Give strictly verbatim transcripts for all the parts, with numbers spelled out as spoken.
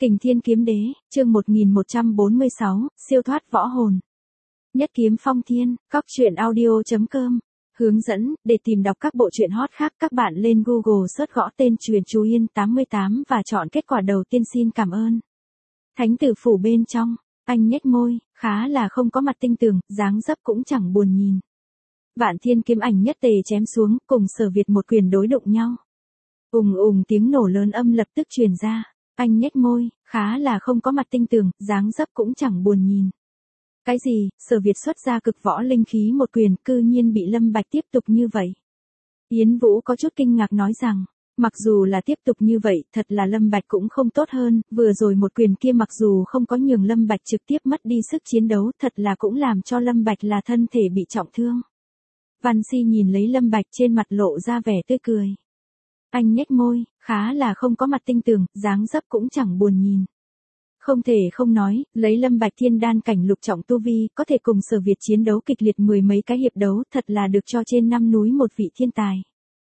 Kình Thiên Kiếm Đế, chương một nghìn một trăm bốn mươi sáu, siêu thoát võ hồn. Nhất kiếm phong thiên, cóc truyện audio chấm com. Hướng dẫn, để tìm đọc các bộ truyện hot khác các bạn lên Google search gõ tên Truyện Chú Yên tám mươi tám và chọn kết quả đầu tiên. Xin cảm ơn. Thánh tử phủ bên trong, anh nhếch môi, khá là không có mặt tinh tường, dáng dấp cũng chẳng buồn nhìn. Vạn thiên kiếm ảnh nhất tề chém xuống, cùng Sở Việt một quyền đối đụng nhau. Ùng ùng tiếng nổ lớn âm lập tức truyền ra. Anh nhếch môi, khá là không có mặt tinh tường, dáng dấp cũng chẳng buồn nhìn. Cái gì, Sở Việt xuất ra cực võ linh khí một quyền, cư nhiên bị Lâm Bạch tiếp tục như vậy. Yến Vũ có chút kinh ngạc nói rằng, mặc dù là tiếp tục như vậy, thật là Lâm Bạch cũng không tốt hơn, vừa rồi một quyền kia mặc dù không có nhường Lâm Bạch trực tiếp mất đi sức chiến đấu, thật là cũng làm cho Lâm Bạch là thân thể bị trọng thương. Văn Si nhìn lấy Lâm Bạch trên mặt lộ ra vẻ tươi cười. Anh nhếch môi, khá là không có mặt tinh tường, dáng dấp cũng chẳng buồn nhìn. Không thể không nói, lấy Lâm Bạch thiên đan cảnh lục trọng tu vi, có thể cùng Sở Việt chiến đấu kịch liệt mười mấy cái hiệp đấu, thật là được cho trên năm núi một vị thiên tài.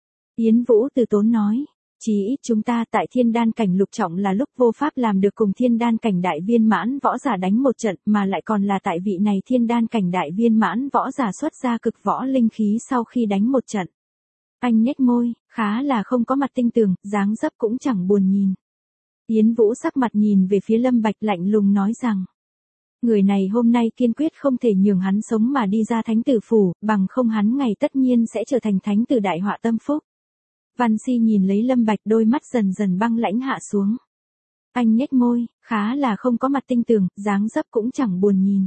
Yến Vũ từ tốn nói, chí ít chúng ta tại thiên đan cảnh lục trọng là lúc vô pháp làm được cùng thiên đan cảnh đại viên mãn võ giả đánh một trận, mà lại còn là tại vị này thiên đan cảnh đại viên mãn võ giả xuất ra cực võ linh khí sau khi đánh một trận. Anh nhếch môi, khá là không có mặt tinh tường, dáng dấp cũng chẳng buồn nhìn. Yến Vũ sắc mặt nhìn về phía Lâm Bạch lạnh lùng nói rằng, người này hôm nay kiên quyết không thể nhường hắn sống mà đi ra thánh tử phủ, bằng không hắn ngày tất nhiên sẽ trở thành thánh tử đại họa tâm phúc. Văn Si nhìn lấy Lâm Bạch, đôi mắt dần dần băng lãnh hạ xuống. Anh nhếch môi, khá là không có mặt tinh tường, dáng dấp cũng chẳng buồn nhìn.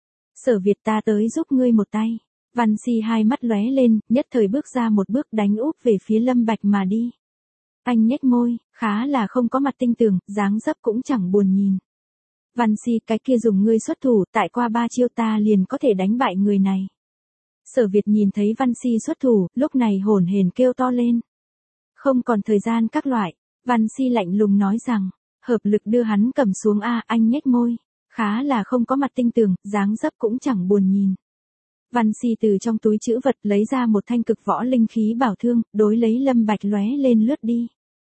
Sở Việt, ta tới giúp ngươi một tay. Văn Si hai mắt lóe lên, nhất thời bước ra một bước đánh úp về phía Lâm Bạch mà đi. Anh nhếch môi, khá là không có mặt tinh tường, dáng dấp cũng chẳng buồn nhìn. Văn Si, cái kia dùng ngươi xuất thủ, tại qua ba chiêu ta liền có thể đánh bại người này. Sở Việt nhìn thấy Văn Si xuất thủ, lúc này hổn hển kêu to lên. Không còn thời gian các loại, Văn Si lạnh lùng nói rằng, hợp lực đưa hắn cầm xuống a. Anh nhếch môi, khá là không có mặt tinh tường, dáng dấp cũng chẳng buồn nhìn. Văn Si từ trong túi trữ vật lấy ra một thanh cực võ linh khí bảo thương, đối lấy Lâm Bạch lóe lên lướt đi.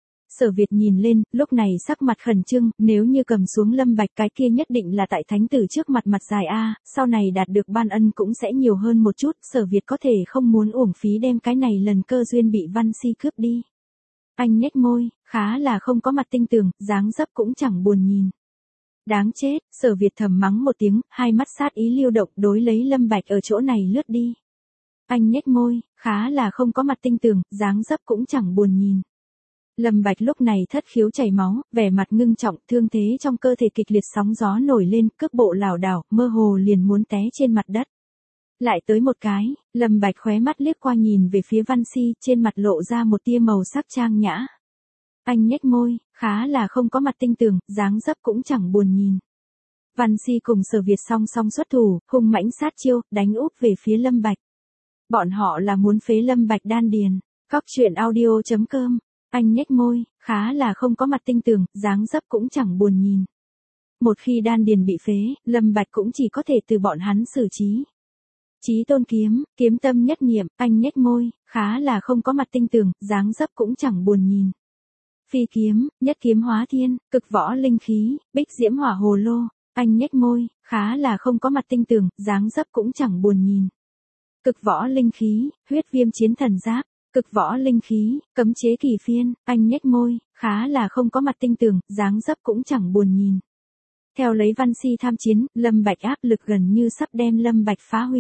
Sở Việt nhìn lên, lúc này sắc mặt khẩn trương, nếu như cầm xuống Lâm Bạch cái kia nhất định là tại thánh tử trước mặt mặt dài a, sau này đạt được ban ân cũng sẽ nhiều hơn một chút, Sở Việt có thể không muốn uổng phí đem cái này lần cơ duyên bị Văn Si cướp đi. Anh nhếch môi, khá là không có mặt tinh tường, dáng dấp cũng chẳng buồn nhìn. Đáng chết, Sở Việt thầm mắng một tiếng, hai mắt sát ý lưu động đối lấy Lâm Bạch ở chỗ này lướt đi. Anh nhếch môi, khá là không có mặt tinh tường, dáng dấp cũng chẳng buồn nhìn. Lâm Bạch lúc này thất khiếu chảy máu, vẻ mặt ngưng trọng, thương thế trong cơ thể kịch liệt sóng gió nổi lên, cước bộ lảo đảo, mơ hồ liền muốn té trên mặt đất. Lại tới một cái, Lâm Bạch khóe mắt liếc qua nhìn về phía Văn Si, trên mặt lộ ra một tia màu sắc trang nhã. Anh nhếch môi, khá là không có mặt tinh tường, dáng dấp cũng chẳng buồn nhìn. Văn Si cùng Sở Việt song song xuất thủ, hung mãnh sát chiêu, đánh úp về phía Lâm Bạch. Bọn họ là muốn phế Lâm Bạch đan điền. Cóc truyện audio chấm com. Anh nhếch môi, khá là không có mặt tinh tường, dáng dấp cũng chẳng buồn nhìn. Một khi đan điền bị phế, Lâm Bạch cũng chỉ có thể từ bọn hắn xử trí. Chí tôn kiếm, kiếm tâm nhất niệm, anh nhếch môi, khá là không có mặt tinh tường, dáng dấp cũng chẳng buồn nhìn. Phi kiếm, nhất kiếm hóa thiên, cực võ linh khí, bích diễm hỏa hồ lô, anh nhếch môi, khá là không có mặt tinh tường, dáng dấp cũng chẳng buồn nhìn. Cực võ linh khí, huyết viêm chiến thần giáp, cực võ linh khí, cấm chế kỳ phiên, anh nhếch môi, khá là không có mặt tinh tường, dáng dấp cũng chẳng buồn nhìn. Theo lấy Văn Si tham chiến, Lâm Bạch áp lực gần như sắp đem Lâm Bạch phá hủy.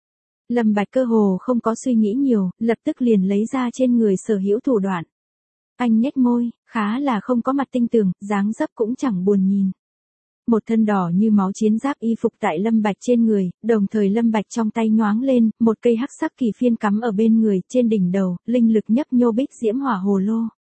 Lâm Bạch cơ hồ không có suy nghĩ nhiều, lập tức liền lấy ra trên người sở hữu thủ đoạn. Anh nhếch môi, khá là không có mặt tinh tường, dáng dấp cũng chẳng buồn nhìn. Một thân đỏ như máu chiến giáp y phục tại Lâm Bạch trên người, đồng thời Lâm Bạch trong tay nhoáng lên, một cây hắc sắc kỳ phiên cắm ở bên người, trên đỉnh đầu, linh lực nhấp nhô bích diễm hỏa hồ lô.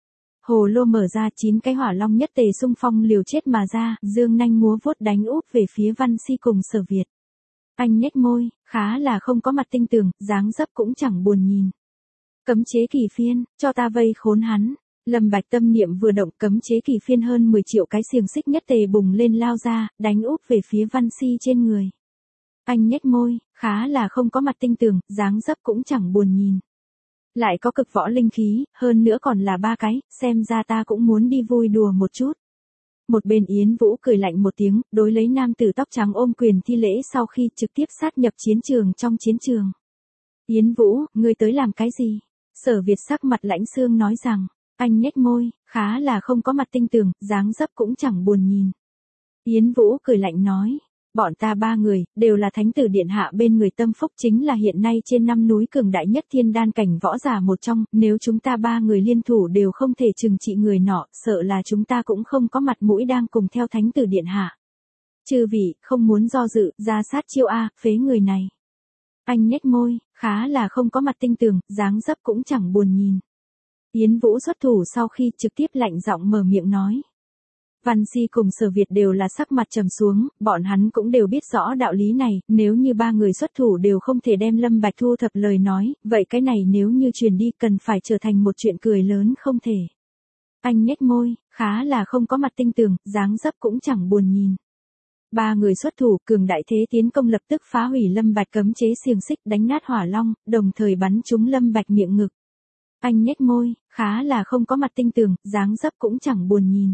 Hồ lô mở ra, chín cái hỏa long nhất tề xung phong liều chết mà ra, dương nanh múa vuốt đánh úp về phía Văn Si cùng Sở Việt. Anh nhếch môi, khá là không có mặt tinh tường, dáng dấp cũng chẳng buồn nhìn. Cấm chế kỳ phiên, cho ta vây khốn hắn. Lâm Bạch tâm niệm vừa động, cấm chế kỳ phiên hơn mười triệu cái xiềng xích nhất tề bùng lên lao ra, đánh úp về phía Văn Si trên người. Anh nhếch môi, khá là không có mặt tinh tường, dáng dấp cũng chẳng buồn nhìn. Lại có cực võ linh khí, hơn nữa còn là ba cái, xem ra ta cũng muốn đi vui đùa một chút. Một bên Yến Vũ cười lạnh một tiếng, đối lấy nam tử tóc trắng ôm quyền thi lễ sau khi trực tiếp sát nhập chiến trường trong chiến trường. Yến Vũ, ngươi tới làm cái gì? Sở Việt sắc mặt lãnh xương nói rằng, anh nhếch môi, khá là không có mặt tinh tường, dáng dấp cũng chẳng buồn nhìn. Yến Vũ cười lạnh nói, bọn ta ba người, đều là thánh tử điện hạ bên người tâm phúc, chính là hiện nay trên năm núi cường đại nhất thiên đan cảnh võ giả một trong, nếu chúng ta ba người liên thủ đều không thể trừng trị người nọ, sợ là chúng ta cũng không có mặt mũi đang cùng theo thánh tử điện hạ. Chư vị, không muốn do dự, ra sát chiêu a, phế người này. Anh nhếch môi, khá là không có mặt tinh tường, dáng dấp cũng chẳng buồn nhìn. Yến Vũ xuất thủ sau khi trực tiếp lạnh giọng mở miệng nói. Văn Si cùng Sở Việt đều là sắc mặt trầm xuống, bọn hắn cũng đều biết rõ đạo lý này, nếu như ba người xuất thủ đều không thể đem Lâm Bạch thu thập lời nói, vậy cái này nếu như truyền đi cần phải trở thành một chuyện cười lớn không thể. Anh nhếch môi, khá là không có mặt tinh tường, dáng dấp cũng chẳng buồn nhìn. Ba người xuất thủ, cường đại thế tiến công lập tức phá hủy Lâm Bạch cấm chế xiềng xích, đánh nát hỏa long, đồng thời bắn trúng Lâm Bạch miệng ngực. Anh nhếch môi, khá là không có mặt tinh tường, dáng dấp cũng chẳng buồn nhìn.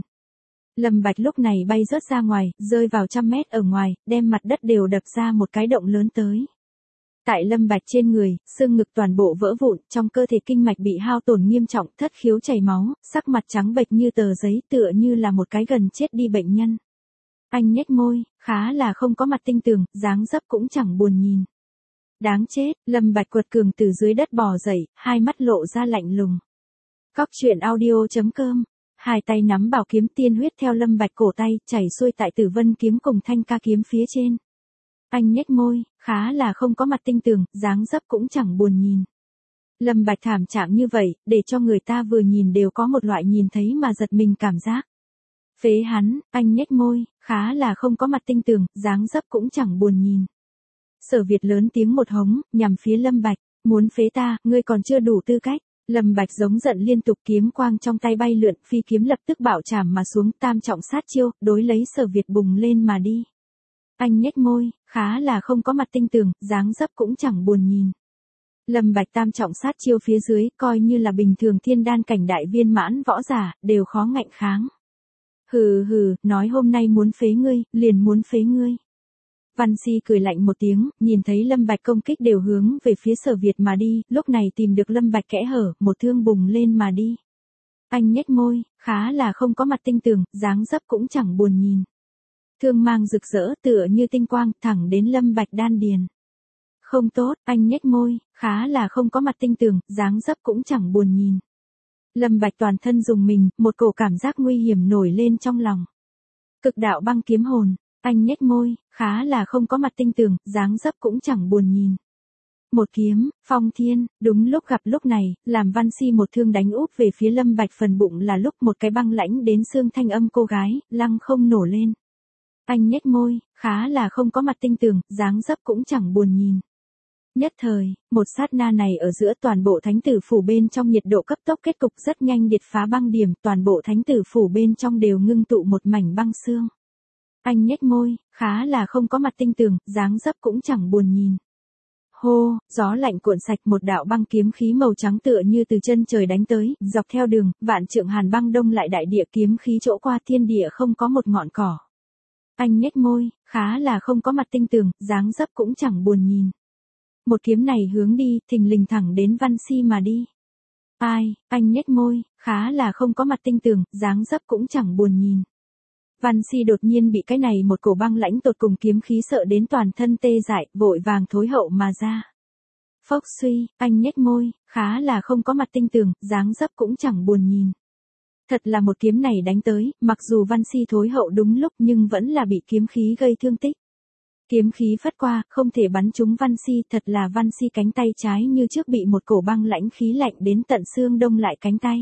Lâm Bạch lúc này bay rớt ra ngoài, rơi vào trăm mét ở ngoài, đem mặt đất đều đập ra một cái động lớn tới. Tại Lâm Bạch trên người, xương ngực toàn bộ vỡ vụn, trong cơ thể kinh mạch bị hao tổn nghiêm trọng, thất khiếu chảy máu, sắc mặt trắng bệch như tờ giấy, tựa như là một cái gần chết đi bệnh nhân. Anh nhếch môi, khá là không có mặt tinh tường, dáng dấp cũng chẳng buồn nhìn. Đáng chết, Lâm Bạch quật cường từ dưới đất bò dậy, hai mắt lộ ra lạnh lùng. Cóc truyện audio chấm com. Hai tay nắm bảo kiếm tiên huyết theo Lâm Bạch cổ tay, chảy xuôi tại Tử Vân kiếm cùng Thanh Ca kiếm phía trên. Anh nhếch môi, khá là không có mặt tinh tường, dáng dấp cũng chẳng buồn nhìn. Lâm Bạch thảm trạng như vậy, để cho người ta vừa nhìn đều có một loại nhìn thấy mà giật mình cảm giác. Phế hắn, anh nhếch môi, khá là không có mặt tinh tường, dáng dấp cũng chẳng buồn nhìn. Sở Việt lớn tiếng một hống, nhằm phía Lâm Bạch, muốn phế ta, ngươi còn chưa đủ tư cách. Lâm Bạch giống giận liên tục, kiếm quang trong tay bay lượn, phi kiếm lập tức bạo chạm mà xuống, tam trọng sát chiêu, đối lấy Sở Việt bùng lên mà đi. Anh nhếch môi, khá là không có mặt tinh tường, dáng dấp cũng chẳng buồn nhìn. Lâm Bạch tam trọng sát chiêu phía dưới, coi như là bình thường thiên đan cảnh đại viên mãn võ giả, đều khó ngạnh kháng. Hừ hừ, nói hôm nay muốn phế ngươi, liền muốn phế ngươi. Văn Si cười lạnh một tiếng, nhìn thấy Lâm Bạch công kích đều hướng về phía Sở Việt mà đi, lúc này tìm được Lâm Bạch kẽ hở, một thương bùng lên mà đi. Anh nhếch môi, khá là không có mặt tinh tường, dáng dấp cũng chẳng buồn nhìn. Thương mang rực rỡ, tựa như tinh quang, thẳng đến Lâm Bạch đan điền. Không tốt, anh nhếch môi, khá là không có mặt tinh tường, dáng dấp cũng chẳng buồn nhìn. Lâm Bạch toàn thân dùng mình, một cổ cảm giác nguy hiểm nổi lên trong lòng. Cực đạo băng kiếm hồn. Anh nhếch môi, khá là không có mặt tinh tường, dáng dấp cũng chẳng buồn nhìn. Một kiếm, phong thiên, đúng lúc gặp lúc này, làm Văn Si một thương đánh úp về phía Lâm Bạch phần bụng là lúc một cái băng lãnh đến xương thanh âm cô gái, lăng không nổ lên. Anh nhếch môi, khá là không có mặt tinh tường, dáng dấp cũng chẳng buồn nhìn. Nhất thời, một sát na này ở giữa toàn bộ thánh tử phủ bên trong nhiệt độ cấp tốc kết cục rất nhanh điệt phá băng điểm, toàn bộ thánh tử phủ bên trong đều ngưng tụ một mảnh băng xương. Anh nhếch môi, khá là không có mặt tinh tường, dáng dấp cũng chẳng buồn nhìn. Hô, gió lạnh cuộn sạch, một đạo băng kiếm khí màu trắng tựa như từ chân trời đánh tới, dọc theo đường, vạn trượng hàn băng đông lại đại địa, kiếm khí chỗ qua thiên địa không có một ngọn cỏ. Anh nhếch môi, khá là không có mặt tinh tường, dáng dấp cũng chẳng buồn nhìn. Một kiếm này hướng đi, thình lình thẳng đến Văn Si mà đi. Ai, anh nhếch môi, khá là không có mặt tinh tường, dáng dấp cũng chẳng buồn nhìn. Văn Si đột nhiên bị cái này một cổ băng lãnh tột cùng kiếm khí sợ đến toàn thân tê dại, vội vàng thối hậu mà ra. Phốc suy, anh nhếch môi, khá là không có mặt tinh tường, dáng dấp cũng chẳng buồn nhìn. Thật là một kiếm này đánh tới, mặc dù Văn Si thối hậu đúng lúc nhưng vẫn là bị kiếm khí gây thương tích. Kiếm khí phất qua, không thể bắn trúng Văn Si, thật là Văn Si cánh tay trái như trước bị một cổ băng lãnh khí lạnh đến tận xương đông lại cánh tay.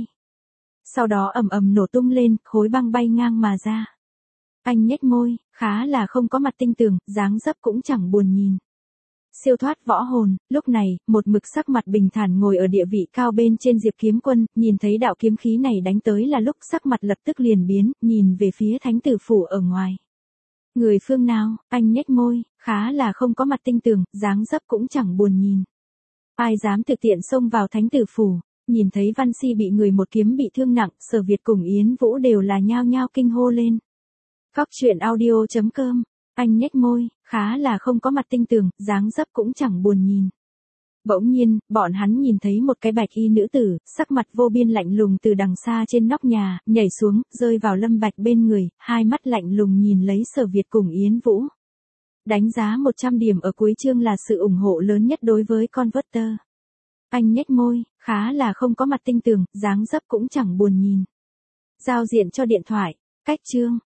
Sau đó ầm ầm nổ tung lên, khối băng bay ngang mà ra. Anh nhếch môi, khá là không có mặt tinh tường, dáng dấp cũng chẳng buồn nhìn. Siêu thoát võ hồn, lúc này, một mực sắc mặt bình thản ngồi ở địa vị cao bên trên Diệp Kiếm Quân, nhìn thấy đạo kiếm khí này đánh tới là lúc sắc mặt lập tức liền biến, nhìn về phía thánh tử phủ ở ngoài. Người phương nào, anh nhếch môi, khá là không có mặt tinh tường, dáng dấp cũng chẳng buồn nhìn. Ai dám thực tiện xông vào thánh tử phủ, nhìn thấy Văn Si bị người một kiếm bị thương nặng, Sở Việt cùng Yến Vũ đều là nhao nhao kinh hô lên. Cóc truyện audio chấm com. Anh nhếch môi, khá là không có mặt tinh tường, dáng dấp cũng chẳng buồn nhìn. Bỗng nhiên, bọn hắn nhìn thấy một cái bạch y nữ tử, sắc mặt vô biên lạnh lùng từ đằng xa trên nóc nhà, nhảy xuống, rơi vào Lâm Bạch bên người, hai mắt lạnh lùng nhìn lấy Sở Việt cùng Yến Vũ. Đánh giá một trăm điểm ở cuối chương là sự ủng hộ lớn nhất đối với Converter. Anh nhếch môi, khá là không có mặt tinh tường, dáng dấp cũng chẳng buồn nhìn. Giao diện cho điện thoại, cách chương.